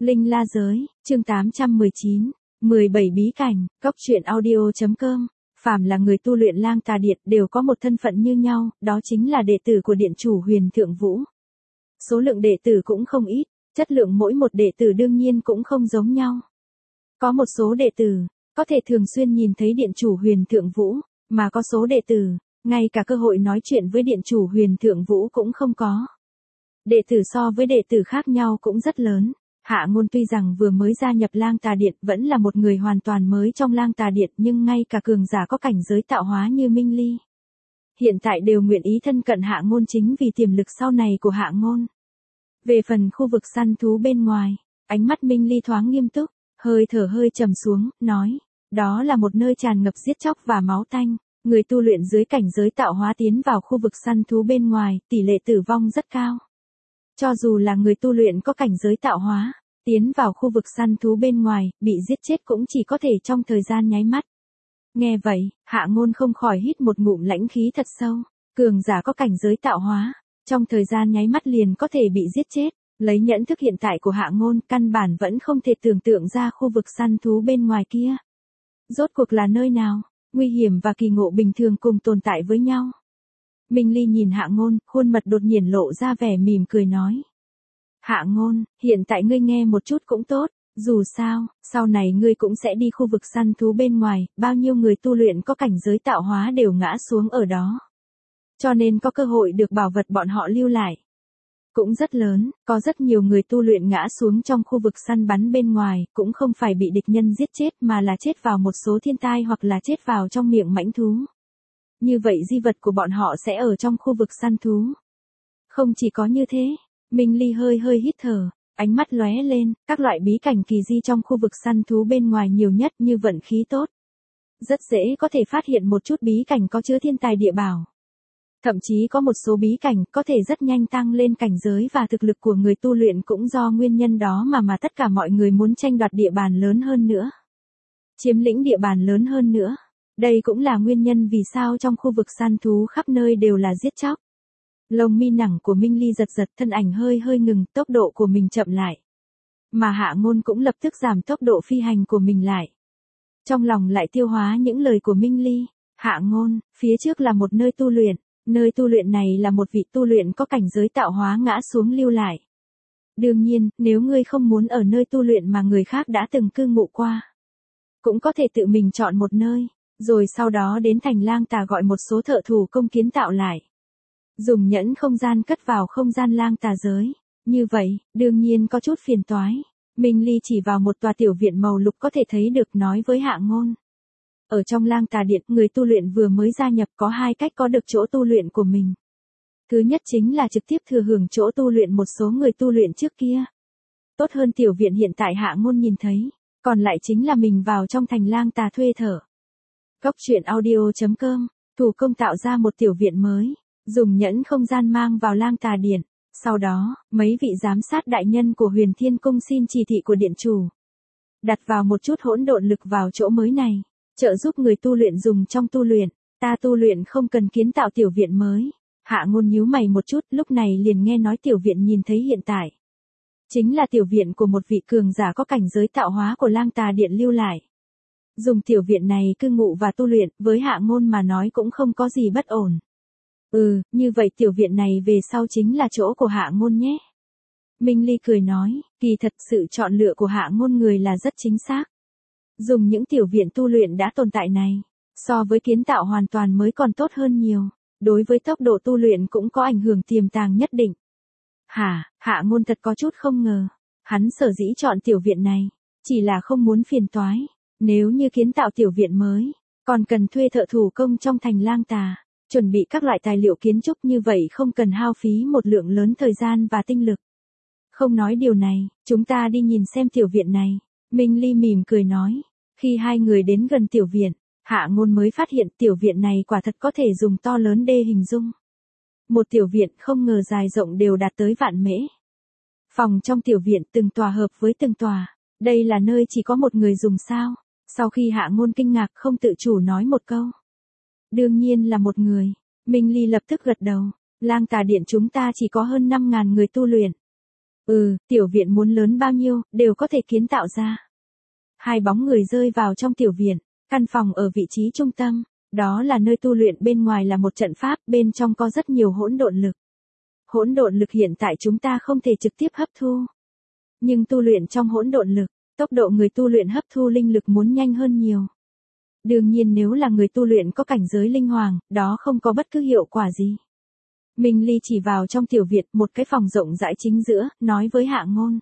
Linh La Giới, chương 819, 17 bí cảnh, Cốc truyện audio.com. Phàm là người tu luyện Lang Tà Điện đều có một thân phận như nhau, đó chính là đệ tử của điện chủ Huyền Thượng Vũ. Số lượng đệ tử cũng không ít, chất lượng mỗi một đệ tử đương nhiên cũng không giống nhau. Có một số đệ tử, có thể thường xuyên nhìn thấy điện chủ Huyền Thượng Vũ, mà có số đệ tử, ngay cả cơ hội nói chuyện với điện chủ Huyền Thượng Vũ cũng không có. Đệ tử so với đệ tử khác nhau cũng rất lớn. Hạ Ngôn tuy rằng vừa mới gia nhập Lang Tà Điện vẫn là một người hoàn toàn mới trong Lang Tà Điện, nhưng ngay cả cường giả có cảnh giới tạo hóa như Minh Ly hiện tại đều nguyện ý thân cận Hạ Ngôn chính vì tiềm lực sau này của Hạ Ngôn. Về phần khu vực săn thú bên ngoài, ánh mắt Minh Ly thoáng nghiêm túc, hơi thở hơi trầm xuống, nói, đó là một nơi tràn ngập giết chóc và máu tanh, người tu luyện dưới cảnh giới tạo hóa tiến vào khu vực săn thú bên ngoài, tỷ lệ tử vong rất cao. Cho dù là người tu luyện có cảnh giới tạo hóa, tiến vào khu vực săn thú bên ngoài, bị giết chết cũng chỉ có thể trong thời gian nháy mắt. Nghe vậy, Hạ Ngôn không khỏi hít một ngụm lãnh khí thật sâu. Cường giả có cảnh giới tạo hóa, trong thời gian nháy mắt liền có thể bị giết chết. Lấy nhẫn thức hiện tại của Hạ Ngôn, căn bản vẫn không thể tưởng tượng ra khu vực săn thú bên ngoài kia. Rốt cuộc là nơi nào, nguy hiểm và kỳ ngộ bình thường cùng tồn tại với nhau. Minh Ly nhìn Hạ Ngôn, khuôn mặt đột nhiên lộ ra vẻ mỉm cười nói. Hạ Ngôn, hiện tại ngươi nghe một chút cũng tốt, dù sao, sau này ngươi cũng sẽ đi khu vực săn thú bên ngoài, bao nhiêu người tu luyện có cảnh giới tạo hóa đều ngã xuống ở đó. Cho nên có cơ hội được bảo vật bọn họ lưu lại cũng rất lớn, có rất nhiều người tu luyện ngã xuống trong khu vực săn bắn bên ngoài, cũng không phải bị địch nhân giết chết mà là chết vào một số thiên tai hoặc là chết vào trong miệng mãnh thú. Như vậy di vật của bọn họ sẽ ở trong khu vực săn thú. Không chỉ có như thế, Minh Ly hơi hít thở, ánh mắt lóe lên, các loại bí cảnh kỳ di trong khu vực săn thú bên ngoài nhiều nhất như vận khí tốt. Rất dễ có thể phát hiện một chút bí cảnh có chứa thiên tài địa bảo. Thậm chí có một số bí cảnh có thể rất nhanh tăng lên cảnh giới và thực lực của người tu luyện cũng do nguyên nhân đó mà tất cả mọi người muốn tranh đoạt địa bàn lớn hơn nữa. Chiếm lĩnh địa bàn lớn hơn nữa. Đây cũng là nguyên nhân vì sao trong khu vực săn thú khắp nơi đều là giết chóc. Lông mi nẳng của Minh Ly giật thân ảnh hơi ngừng, tốc độ của mình chậm lại. Mà Hạ Ngôn cũng lập tức giảm tốc độ phi hành của mình lại. Trong lòng lại tiêu hóa những lời của Minh Ly. Hạ Ngôn, phía trước là một nơi tu luyện. Nơi tu luyện này là một vị tu luyện có cảnh giới tạo hóa ngã xuống lưu lại. Đương nhiên, nếu ngươi không muốn ở nơi tu luyện mà người khác đã từng cư ngụ qua, cũng có thể tự mình chọn một nơi, rồi sau đó đến thành Lang Tà gọi một số thợ thủ công kiến tạo lại. Dùng nhẫn không gian cất vào không gian Lang Tà giới. Như vậy, đương nhiên có chút phiền toái. Minh Ly chỉ vào một tòa tiểu viện màu lục có thể thấy được nói với Hạ Ngôn. Ở trong Lang Tà Điện, người tu luyện vừa mới gia nhập có hai cách có được chỗ tu luyện của mình. Thứ nhất chính là trực tiếp thừa hưởng chỗ tu luyện một số người tu luyện trước kia. Tốt hơn tiểu viện hiện tại Hạ Ngôn nhìn thấy. Còn lại chính là mình vào trong thành Lang Tà thuê thợ. Cốc truyện audio.com, thủ công tạo ra một tiểu viện mới, dùng nhẫn không gian mang vào Lang Tà Điện. Sau đó, mấy vị giám sát đại nhân của Huyền Thiên Cung xin chỉ thị của điện chủ. Đặt vào một chút hỗn độn lực vào chỗ mới này, trợ giúp người tu luyện dùng trong tu luyện, ta tu luyện không cần kiến tạo tiểu viện mới. Hạ Ngôn nhíu mày một chút, lúc này liền nghe nói tiểu viện nhìn thấy hiện tại. Chính là tiểu viện của một vị cường giả có cảnh giới tạo hóa của Lang Tà Điện lưu lại. Dùng tiểu viện này cư ngụ và tu luyện, với Hạ Ngôn mà nói cũng không có gì bất ổn. Như vậy tiểu viện này về sau chính là chỗ của Hạ Ngôn nhé. Minh Ly cười nói, kỳ thật sự chọn lựa của Hạ Ngôn người là rất chính xác. Dùng những tiểu viện tu luyện đã tồn tại này, so với kiến tạo hoàn toàn mới còn tốt hơn nhiều, đối với tốc độ tu luyện cũng có ảnh hưởng tiềm tàng nhất định. Hạ Ngôn thật có chút không ngờ, hắn sở dĩ chọn tiểu viện này, chỉ là không muốn phiền toái, nếu như kiến tạo tiểu viện mới, còn cần thuê thợ thủ công trong thành Lang Tà, chuẩn bị các loại tài liệu kiến trúc như vậy không cần hao phí một lượng lớn thời gian và tinh lực. Không nói điều này, chúng ta đi nhìn xem tiểu viện này. Minh Ly mỉm cười nói. Khi hai người đến gần tiểu viện, Hạ Ngôn mới phát hiện tiểu viện này quả thật có thể dùng to lớn để hình dung. Một tiểu viện không ngờ dài rộng đều đạt tới vạn mễ. Phòng trong tiểu viện từng tòa hợp với từng tòa. Đây là nơi chỉ có một người dùng sao? Sau khi Hạ Ngôn kinh ngạc không tự chủ nói một câu. Đương nhiên là một người. Minh Ly lập tức gật đầu. Lang Tà Điện chúng ta chỉ có hơn 5.000 người tu luyện. Tiểu viện muốn lớn bao nhiêu, đều có thể kiến tạo ra. Hai bóng người rơi vào trong tiểu viện, căn phòng ở vị trí trung tâm, đó là nơi tu luyện, bên ngoài là một trận pháp, bên trong có rất nhiều hỗn độn lực. Hỗn độn lực hiện tại chúng ta không thể trực tiếp hấp thu. Nhưng tu luyện trong hỗn độn lực, tốc độ người tu luyện hấp thu linh lực muốn nhanh hơn nhiều. Đương nhiên nếu là người tu luyện có cảnh giới linh hoàng, đó không có bất cứ hiệu quả gì. Minh Ly chỉ vào trong tiểu viện, một cái phòng rộng rãi chính giữa, nói với Hạ Ngôn.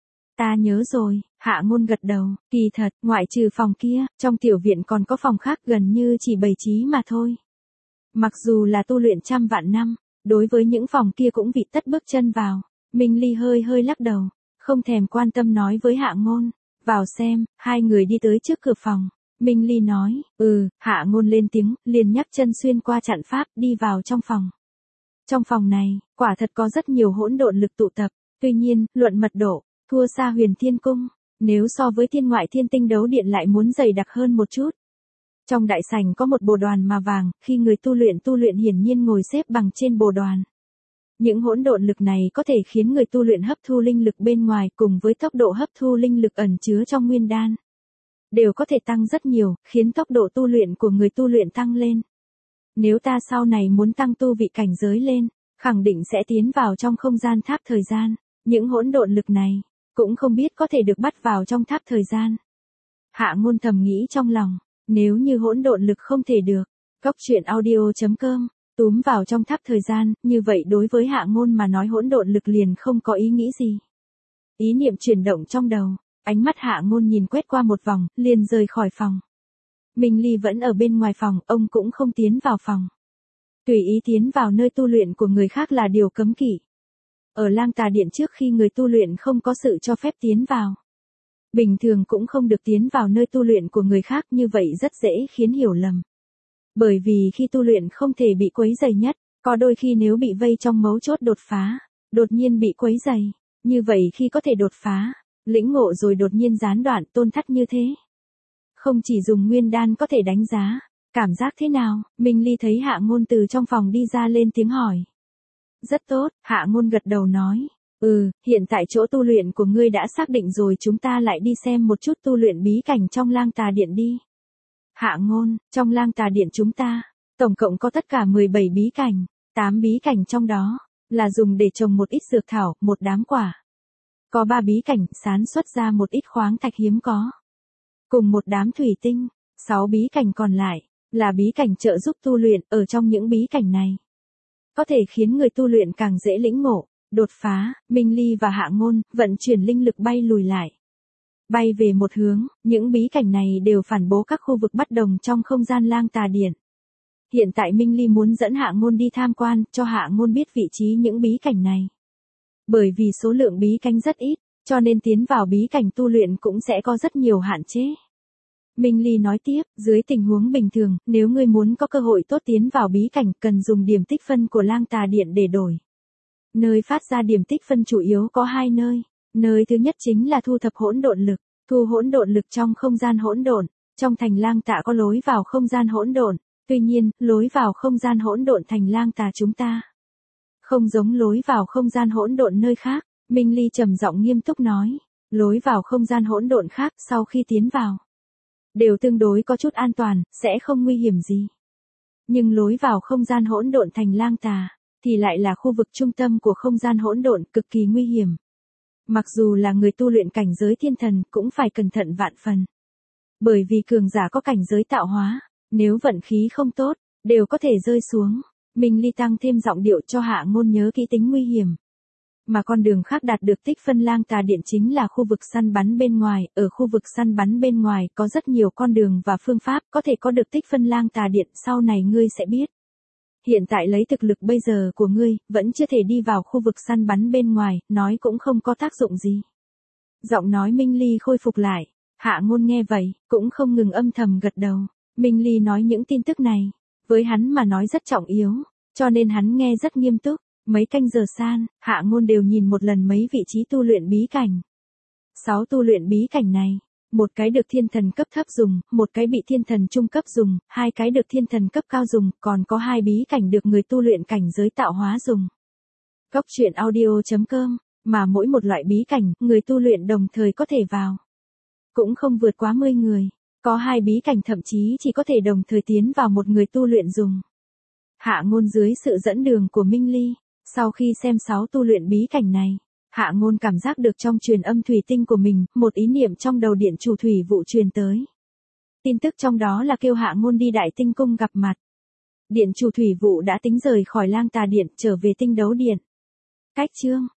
Ta nhớ rồi, Hạ Ngôn gật đầu, kỳ thật, ngoại trừ phòng kia, trong tiểu viện còn có phòng khác gần như chỉ bày trí mà thôi. Mặc dù là tu luyện trăm vạn năm, đối với những phòng kia cũng vị tất bước chân vào. Minh Ly hơi hơi lắc đầu, không thèm quan tâm nói với Hạ Ngôn. Vào xem, hai người đi tới trước cửa phòng. Minh Ly nói, Hạ Ngôn lên tiếng, liền nhấc chân xuyên qua trận pháp, đi vào trong phòng. Trong phòng này, quả thật có rất nhiều hỗn độn lực tụ tập, tuy nhiên, luận mật độ, thua xa Huyền Thiên Cung, nếu so với Thiên Ngoại Thiên Tinh Đấu Điện lại muốn dày đặc hơn một chút. Trong đại sảnh có một bồ đoàn màu vàng, khi người tu luyện hiển nhiên ngồi xếp bằng trên bồ đoàn. Những hỗn độn lực này có thể khiến người tu luyện hấp thu linh lực bên ngoài, cùng với tốc độ hấp thu linh lực ẩn chứa trong nguyên đan, đều có thể tăng rất nhiều, khiến tốc độ tu luyện của người tu luyện tăng lên. Nếu ta sau này muốn tăng tu vị cảnh giới lên, khẳng định sẽ tiến vào trong không gian tháp thời gian. Những hỗn độn lực này, cũng không biết có thể được bắt vào trong tháp thời gian. Hạ Ngôn thầm nghĩ trong lòng, nếu như hỗn độn lực không thể được, coctruyện.audio.com, túm vào trong tháp thời gian, như vậy đối với Hạ Ngôn mà nói hỗn độn lực liền không có ý nghĩ gì. Ý niệm chuyển động trong đầu, ánh mắt Hạ Ngôn nhìn quét qua một vòng, liền rời khỏi phòng. Minh Ly vẫn ở bên ngoài phòng, ông cũng không tiến vào phòng. Tùy ý tiến vào nơi tu luyện của người khác là điều cấm kỵ. Ở Lang Tà Điện trước khi người tu luyện không có sự cho phép tiến vào. Bình thường cũng không được tiến vào nơi tu luyện của người khác, như vậy rất dễ khiến hiểu lầm. Bởi vì khi tu luyện không thể bị quấy rầy nhất, có đôi khi nếu bị vây trong mấu chốt đột phá, đột nhiên bị quấy rầy, như vậy khi có thể đột phá, lĩnh ngộ rồi đột nhiên gián đoạn, tôn thất như thế. Không chỉ dùng nguyên đan có thể đánh giá, cảm giác thế nào? Minh Ly thấy Hạ Ngôn từ trong phòng đi ra lên tiếng hỏi. Rất tốt, Hạ Ngôn gật đầu nói. Hiện tại chỗ tu luyện của ngươi đã xác định rồi, chúng ta lại đi xem một chút tu luyện bí cảnh trong Lang Tà Điện đi. Hạ Ngôn, trong Lang Tà Điện chúng ta, tổng cộng có tất cả 17 bí cảnh, 8 bí cảnh trong đó, là dùng để trồng một ít dược thảo, một đám quả. Có 3 bí cảnh, sản xuất ra một ít khoáng thạch hiếm có. Cùng một đám thủy tinh, 6 bí cảnh còn lại, là bí cảnh trợ giúp tu luyện, ở trong những bí cảnh này. Có thể khiến người tu luyện càng dễ lĩnh ngộ, đột phá. Minh Ly và Hạ Ngôn, vận chuyển linh lực bay lùi lại. Bay về một hướng, những bí cảnh này đều phản bố các khu vực bất đồng trong không gian Lang Tà Điện. Hiện tại Minh Ly muốn dẫn Hạ Ngôn đi tham quan, cho Hạ Ngôn biết vị trí những bí cảnh này. Bởi vì số lượng bí cảnh rất ít, cho nên tiến vào bí cảnh tu luyện cũng sẽ có rất nhiều hạn chế. Minh Ly nói tiếp, dưới tình huống bình thường, nếu ngươi muốn có cơ hội tốt tiến vào bí cảnh, cần dùng điểm tích phân của Lang Tà Điện để đổi. Nơi phát ra điểm tích phân chủ yếu có 2 nơi. Nơi thứ nhất chính là thu thập hỗn độn lực, thu hỗn độn lực trong không gian hỗn độn. Trong thành Lang Tà có lối vào không gian hỗn độn, tuy nhiên, lối vào không gian hỗn độn thành Lang Tà chúng ta không giống lối vào không gian hỗn độn nơi khác. Minh Ly trầm giọng nghiêm túc nói, lối vào không gian hỗn độn khác sau khi tiến vào đều tương đối có chút an toàn, sẽ không nguy hiểm gì. Nhưng lối vào không gian hỗn độn thành Lang Tà thì lại là khu vực trung tâm của không gian hỗn độn, cực kỳ nguy hiểm. Mặc dù là người tu luyện cảnh giới thiên thần cũng phải cẩn thận vạn phần. Bởi vì cường giả có cảnh giới tạo hóa, nếu vận khí không tốt, đều có thể rơi xuống. Minh Ly tăng thêm giọng điệu cho Hạ Ngôn nhớ kỹ tính nguy hiểm. Mà con đường khác đạt được tích phân Lang Tà Điện chính là khu vực săn bắn bên ngoài. Ở khu vực săn bắn bên ngoài có rất nhiều con đường và phương pháp có thể có được tích phân Lang Tà Điện, sau này ngươi sẽ biết. Hiện tại lấy thực lực bây giờ của ngươi, vẫn chưa thể đi vào khu vực săn bắn bên ngoài, nói cũng không có tác dụng gì. Giọng nói Minh Ly khôi phục lại, Hạ Ngôn nghe vậy, cũng không ngừng âm thầm gật đầu. Minh Ly nói những tin tức này, với hắn mà nói rất trọng yếu, cho nên hắn nghe rất nghiêm túc. Mấy canh giờ san, Hạ Ngôn đều nhìn một lần mấy vị trí tu luyện bí cảnh. 6 tu luyện bí cảnh này, một cái được thiên thần cấp thấp dùng, một cái bị thiên thần trung cấp dùng, 2 cái được thiên thần cấp cao dùng, còn có 2 bí cảnh được người tu luyện cảnh giới tạo hóa dùng. Coctruyện.audio.com Mà mỗi một loại bí cảnh, người tu luyện đồng thời có thể vào. Cũng không vượt quá 10 người. Có 2 bí cảnh thậm chí chỉ có thể đồng thời tiến vào một người tu luyện dùng. Hạ Ngôn dưới sự dẫn đường của Minh Ly, sau khi xem 6 tu luyện bí cảnh này, Hạ Ngôn cảm giác được trong truyền âm thủy tinh của mình, một ý niệm trong đầu điện chủ thủy vụ truyền tới. Tin tức trong đó là kêu Hạ Ngôn đi Đại Tinh Cung gặp mặt. Điện chủ thủy vụ đã tính rời khỏi Lang Tà Điện trở về Tinh Đấu Điện. Cách chương